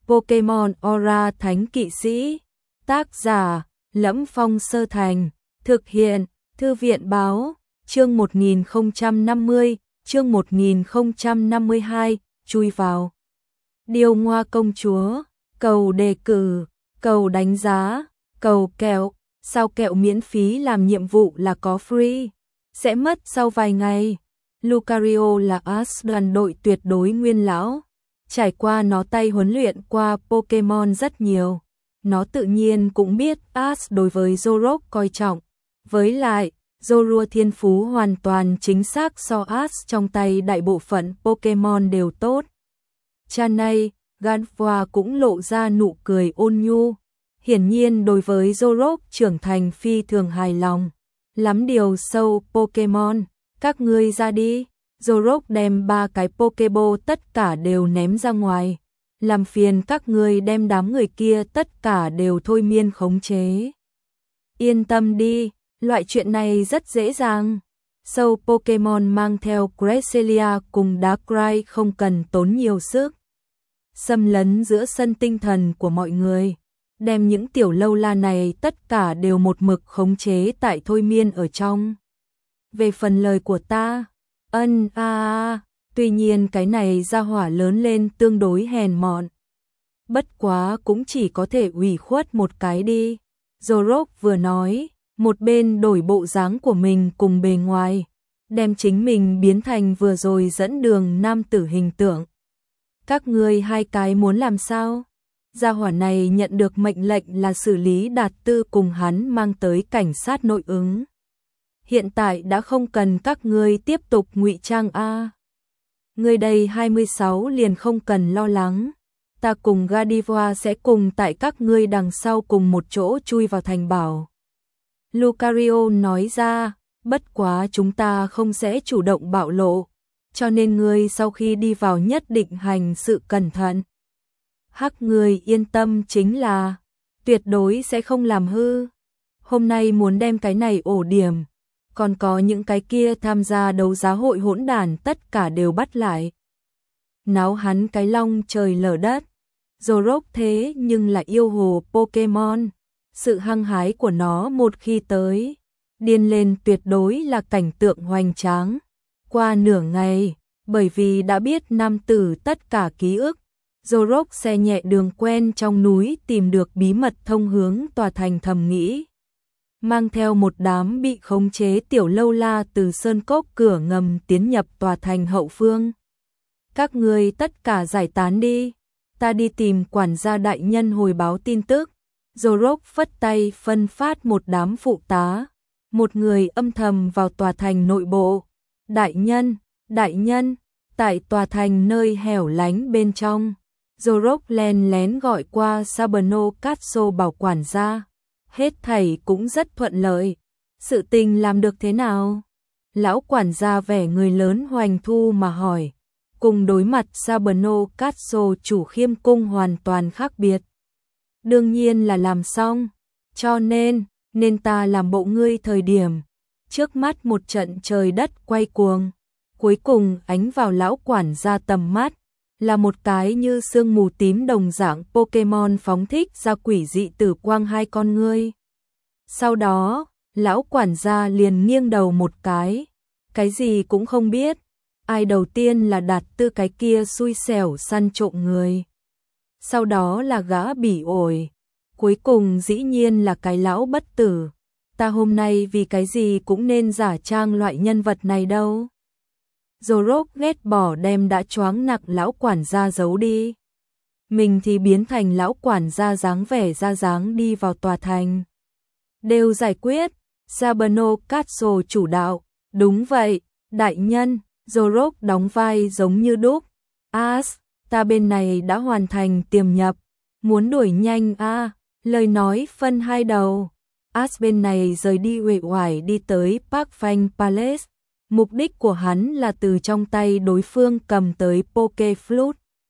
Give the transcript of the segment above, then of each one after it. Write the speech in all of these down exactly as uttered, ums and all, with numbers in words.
Pokemon Aura Thánh Kỵ Sĩ. Tác giả: Lẫm Phong Sơ Thành. Thực hiện: Thư viện báo. Chương một nghìn không trăm năm mươi, chương một nghìn không trăm năm mươi hai, chui vào. Điêu Ngoa Công Chúa. Cầu đề cử, cầu đánh giá, cầu kẹo. Sao kẹo miễn phí làm nhiệm vụ là có free? Sẽ mất sau vài ngày. Lucario là Ash đoàn đội tuyệt đối nguyên lão. Trải qua nó tay huấn luyện qua Pokemon rất nhiều. Nó tự nhiên cũng biết Ash đối với Zoroark coi trọng. Với lại, Zorua thiên phú hoàn toàn chính xác so Ash trong tay đại bộ phận Pokemon đều tốt. Cha này, Ganfwa cũng lộ ra nụ cười ôn nhu. Hiển nhiên đối với Zoroark trưởng thành phi thường hài lòng. Lắm điều sâu Pokemon, các ngươi ra đi. Zoroark đem ba cái Pokeball tất cả đều ném ra ngoài. Làm phiền các ngươi đem đám người kia tất cả đều thôi miên khống chế. Yên tâm đi, loại chuyện này rất dễ dàng. Sâu Pokemon mang theo Cresselia cùng Darkrai không cần tốn nhiều sức. Xâm lấn giữa sân tinh thần của mọi người. Đem những tiểu lâu la này tất cả đều một mực khống chế tại thôi miên ở trong. Về phần lời của ta, ân a a, tuy nhiên cái này ra hỏa lớn lên tương đối hèn mọn. Bất quá cũng chỉ có thể ủy khuất một cái đi. Zoroark vừa nói, một bên đổi bộ dáng của mình cùng bề ngoài, đem chính mình biến thành vừa rồi dẫn đường nam tử hình tượng. Các ngươi hai cái muốn làm sao? Gia hỏa này nhận được mệnh lệnh là xử lý Đạt Tư cùng hắn mang tới cảnh sát nội ứng. Hiện tại đã không cần các ngươi tiếp tục ngụy trang a. Ngươi đây hai mươi sáu liền không cần lo lắng. Ta cùng Gardevoir sẽ cùng tại các ngươi đằng sau cùng một chỗ chui vào thành bảo. Lucario nói ra, bất quá chúng ta không sẽ chủ động bạo lộ, cho nên ngươi sau khi đi vào nhất định hành sự cẩn thận. Hắc người yên tâm chính là, tuyệt đối sẽ không làm hư. Hôm nay muốn đem cái này ổ điểm, còn có những cái kia tham gia đấu giá hội hỗn đản tất cả đều bắt lại. Náo hắn cái long trời lở đất. Zoroark thế nhưng là yêu hồ Pokemon. Sự hăng hái của nó một khi tới, điên lên tuyệt đối là cảnh tượng hoành tráng. Qua nửa ngày, bởi vì đã biết nam tử tất cả ký ức, Zoroark xe nhẹ đường quen trong núi tìm được bí mật thông hướng tòa thành thầm nghĩ. Mang theo một đám bị khống chế tiểu lâu la từ sơn cốc cửa ngầm tiến nhập tòa thành hậu phương. Các người tất cả giải tán đi, ta đi tìm quản gia đại nhân hồi báo tin tức. Zoroark phất tay phân phát một đám phụ tá, một người âm thầm vào tòa thành nội bộ. Đại nhân, đại nhân, tại tòa thành nơi hẻo lánh bên trong. Zoroark len lén gọi qua Sabano Katso bảo quản gia. Hết thảy cũng rất thuận lợi. Sự tình làm được thế nào? Lão quản gia vẻ người lớn hoành thu mà hỏi. Cùng đối mặt Sabano Katso chủ khiêm cung hoàn toàn khác biệt. Đương nhiên là làm xong. Cho nên, nên ta làm bộ ngươi thời điểm. Trước mắt một trận trời đất quay cuồng. Cuối cùng ánh vào lão quản gia tầm mắt. Là một cái như sương mù tím đồng dạng Pokemon phóng thích ra quỷ dị tử quang hai con ngươi. Sau đó, lão quản gia liền nghiêng đầu một cái. Cái gì cũng không biết. Ai đầu tiên là Đạt Tư cái kia xui xẻo săn trộm người. Sau đó là gã bỉ ổi. Cuối cùng dĩ nhiên là cái lão bất tử. Ta hôm nay vì cái gì cũng nên giả trang loại nhân vật này đâu. Zoroark ghét bỏ đem đã choáng nặng lão quản gia giấu đi. Mình thì biến thành lão quản gia dáng vẻ ra dáng đi vào tòa thành. Đều giải quyết. Sabano Katso chủ đạo. Đúng vậy, đại nhân. Zoroark đóng vai giống như đúc. Ash, ta bên này đã hoàn thành tiềm nhập. Muốn đuổi nhanh a à, lời nói phân hai đầu. Ash bên này rời đi uể oải đi tới Park Fang Palace. Mục đích của hắn là từ trong tay đối phương cầm tới Pokeflute.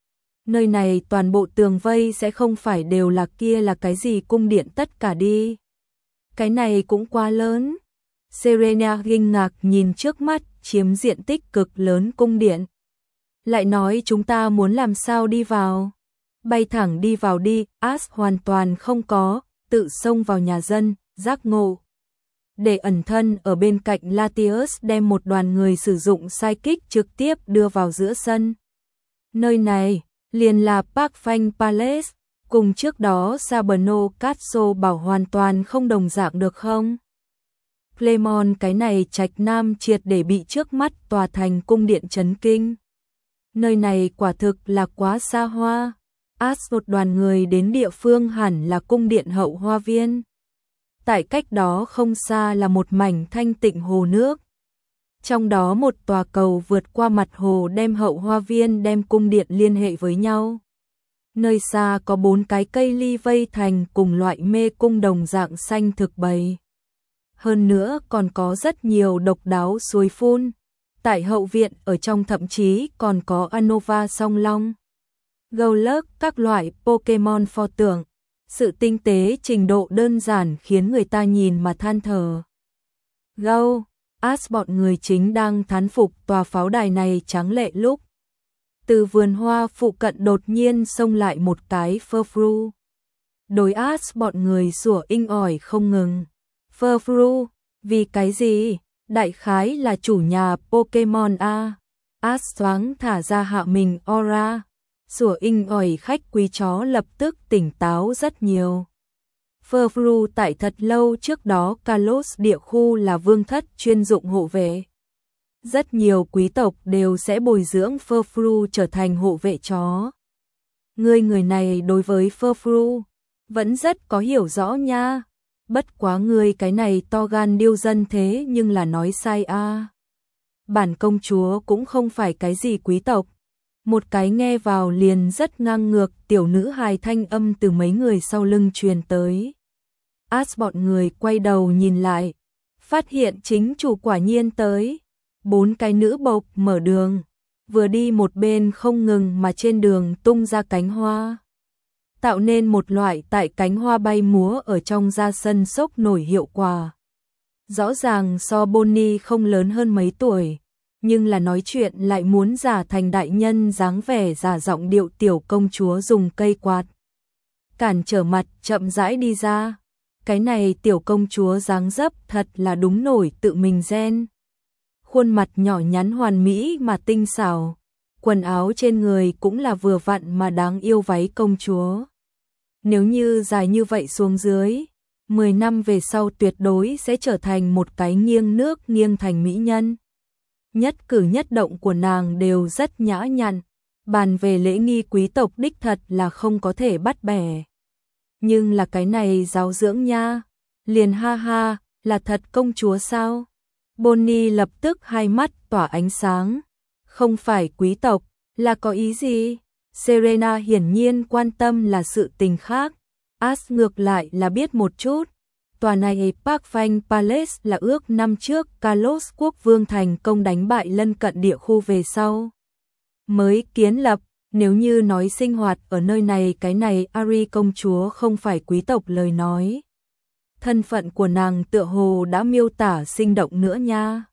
Nơi này toàn bộ tường vây sẽ không phải đều là kia là cái gì cung điện tất cả đi. Cái này cũng quá lớn. Serena kinh ngạc nhìn trước mắt chiếm diện tích cực lớn cung điện. Lại nói chúng ta muốn làm sao đi vào. bay thẳng đi vào đi, As hoàn toàn không có, tự xông vào nhà dân, giác ngộ. Để ẩn thân ở bên cạnh Latius đem một đoàn người sử dụng sai kích trực tiếp đưa vào giữa sân. Nơi này, liền là Park Fanh Palace, cùng trước đó Saberno Castle bảo hoàn toàn không đồng dạng được không? Clemon cái này trạch nam triệt để bị trước mắt tòa thành cung điện chấn kinh. Nơi này quả thực là quá xa hoa. As một đoàn người đến địa phương hẳn là cung điện hậu hoa viên. Tại cách đó không xa là một mảnh thanh tịnh hồ nước. Trong đó một tòa cầu vượt qua mặt hồ đem hậu hoa viên đem cung điện liên hệ với nhau. Nơi xa có bốn cái cây ly vây thành cùng loại mê cung đồng dạng xanh thực bày. Hơn nữa còn có rất nhiều độc đáo suối phun. Tại hậu viện ở trong thậm chí còn có Anova song long, Golurk các loại Pokemon pho tượng. Sự tinh tế trình độ đơn giản khiến người ta nhìn mà than thở. Go, As bọn người chính đang thán phục tòa pháo đài này tráng lệ lúc. Từ vườn hoa phụ cận đột nhiên xông lại một cái Furfru. Đối As bọn người sủa inh ỏi không ngừng. Furfru, vì cái gì? Đại khái là chủ nhà Pokemon A. As thoáng thả ra hạ mình aura. Sủa inh ỏi khách quý chó lập tức tỉnh táo rất nhiều. Furfru tại thật lâu trước đó Kalos địa khu là vương thất chuyên dụng hộ vệ. Rất nhiều quý tộc đều sẽ bồi dưỡng Furfru trở thành hộ vệ chó. Người người này đối với Furfru vẫn rất có hiểu rõ nha. Bất quá người cái này to gan điêu dân thế nhưng là nói sai a. À. Bản công chúa cũng không phải cái gì quý tộc. Một cái nghe vào liền rất ngang ngược tiểu nữ hài thanh âm từ mấy người sau lưng truyền tới. As bọn người quay đầu nhìn lại, phát hiện chính chủ quả nhiên tới. Bốn cái nữ bộc mở đường, vừa đi một bên không ngừng mà trên đường tung ra cánh hoa. Tạo nên một loại tại cánh hoa bay múa ở trong ra sân sốc nổi hiệu quả. Rõ ràng so Bonnie không lớn hơn mấy tuổi, nhưng là nói chuyện lại muốn giả thành đại nhân dáng vẻ giả giọng điệu tiểu công chúa dùng cây quạt. Cản trở mặt chậm rãi đi ra. Cái này tiểu công chúa dáng dấp thật là đúng nổi tự mình gen. Khuôn mặt nhỏ nhắn hoàn mỹ mà tinh xảo. Quần áo trên người cũng là vừa vặn mà đáng yêu váy công chúa. Nếu như dài như vậy xuống dưới, mười năm về sau tuyệt đối sẽ trở thành một cái nghiêng nước nghiêng thành mỹ nhân. Nhất cử nhất động của nàng đều rất nhã nhặn, bàn về lễ nghi quý tộc đích thật là không có thể bắt bẻ. Nhưng là cái này giáo dưỡng nha, liền ha ha, là thật công chúa sao? Bonnie lập tức hai mắt tỏa ánh sáng, không phải quý tộc, là có ý gì? Serena hiển nhiên quan tâm là sự tình khác, As ngược lại là biết một chút. Tòa này Park Fanh Palace là ước năm trước Kalos quốc vương thành công đánh bại lân cận địa khu về sau mới kiến lập. Nếu như nói sinh hoạt ở nơi này cái này Ari công chúa không phải quý tộc lời nói. Thân phận của nàng tựa hồ đã miêu tả sinh động nữa nha.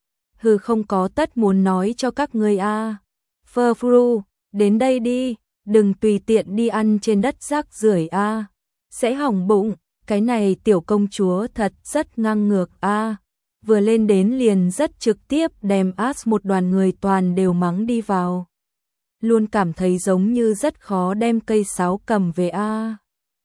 Hừ không có tất muốn nói cho các ngươi a. À. Furfru, đến đây đi, đừng tùy tiện đi ăn trên đất rác rưởi a, à. Sẽ hỏng bụng. Cái này tiểu công chúa thật rất ngang ngược a. À. Vừa lên đến liền rất trực tiếp đem As một đoàn người toàn đều mắng đi vào. Luôn cảm thấy giống như rất khó đem cây sáo cầm về a. À.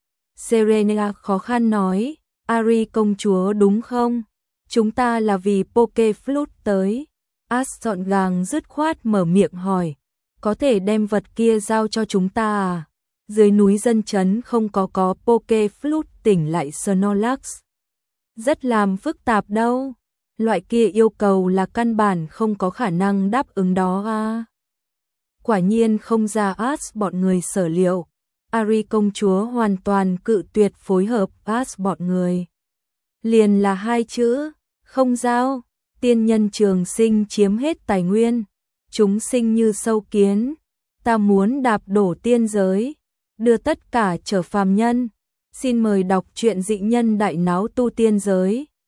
Serena khó khăn nói, Ari công chúa đúng không? Chúng ta là vì Poke Flute tới. As gọn gàng dứt khoát mở miệng hỏi, có thể đem vật kia giao cho chúng ta à? Dưới núi dân chấn không có có Poke Flute tỉnh lại Snorlax. Rất làm phức tạp đâu. Loại kia yêu cầu là căn bản không có khả năng đáp ứng đó à. Quả nhiên không ra As bọn người sở liệu. Ari công chúa hoàn toàn cự tuyệt phối hợp As bọn người. Liền là hai chữ, không giao. Tiên nhân trường sinh chiếm hết tài nguyên. Chúng sinh như sâu kiến. Ta muốn đạp đổ tiên giới. Đưa tất cả trở phàm nhân. Xin mời đọc truyện dị nhân đại náo tu tiên giới.